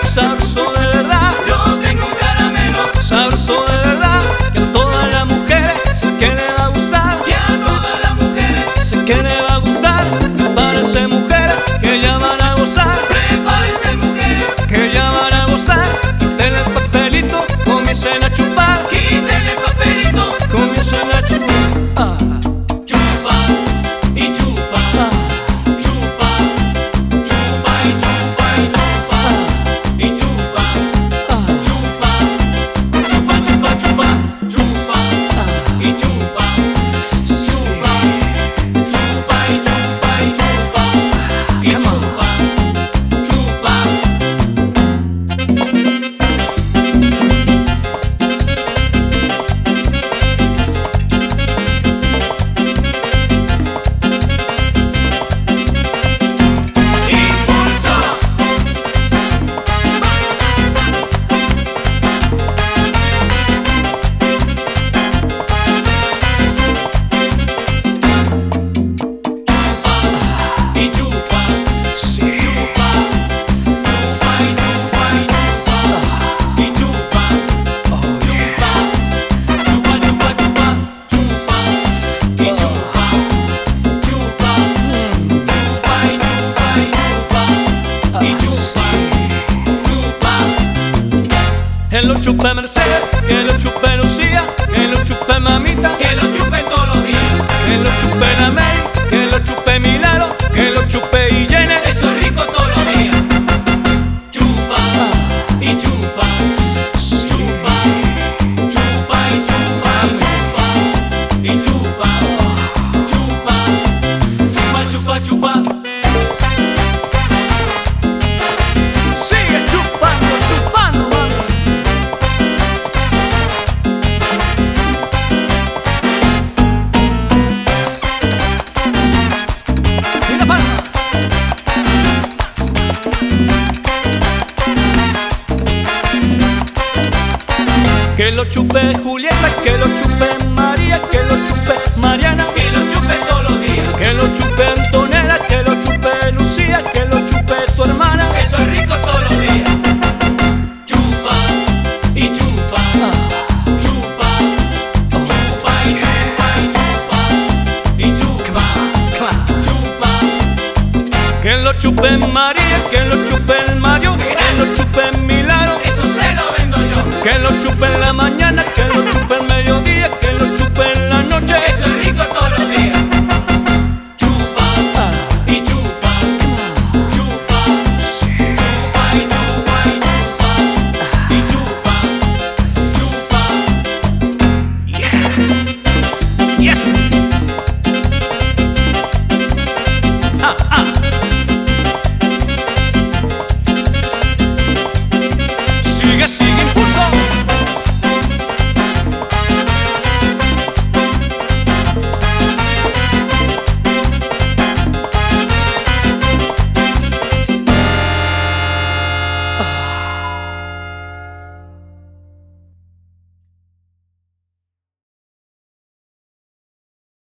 sabroso de verdad. Yo tengo un caramelo, Sabroso de verdad, que a todas las mujeres sé que le va a gustar. y a todas las mujeres Sé que le va a gustar. Prepárense mujeres, que ya van a gozar. prepárense mujeres, Que ya van a gozar. Quiten el papelito, comiencen a chupar. quítenle el papelito, Comiencen a chupar. chupa y chupa, chupa, chupa y chupa y chupa, y chupa, chupa, chupa, chupa, chupa, chupa y chupa, chupa, chupa y chupa y chupa, y chupa, chupa. Impulso. Y chupa, Sí. chupa, chupa y chupa y chupa, y chupa, chupa, chupa, chupa, chupa, chupa, y chupa, chupa, chupa y chupa y chupa, y chupa, chupa. Que lo chupe Mercedes, que lo chupe Lucía, que lo chupe mamita, Que lo chupe todos los días, que lo chupe la Mary, que lo chupe Milano, que lo chupe Irene. eso es rico todos los días. Chupa y chupa, chupa, chupa y chupa y chupa, y chupa, chupa, chupa, chupa, chupa. Sigue chupando, chupando, mami. Mira, palma. Que lo chupe Julieta, que lo chupe María, que lo chupe Mariana, Que lo chupe todos los días, que lo chupe Antonella, que lo chupe Lucía, que lo chupe tu hermana. eso es rico todos los días. Chupa y chupa, chupa, chupa y chupa y chupa, y chupa, chupa. Que lo chupe María, que lo chupe el Mario, que lo chupe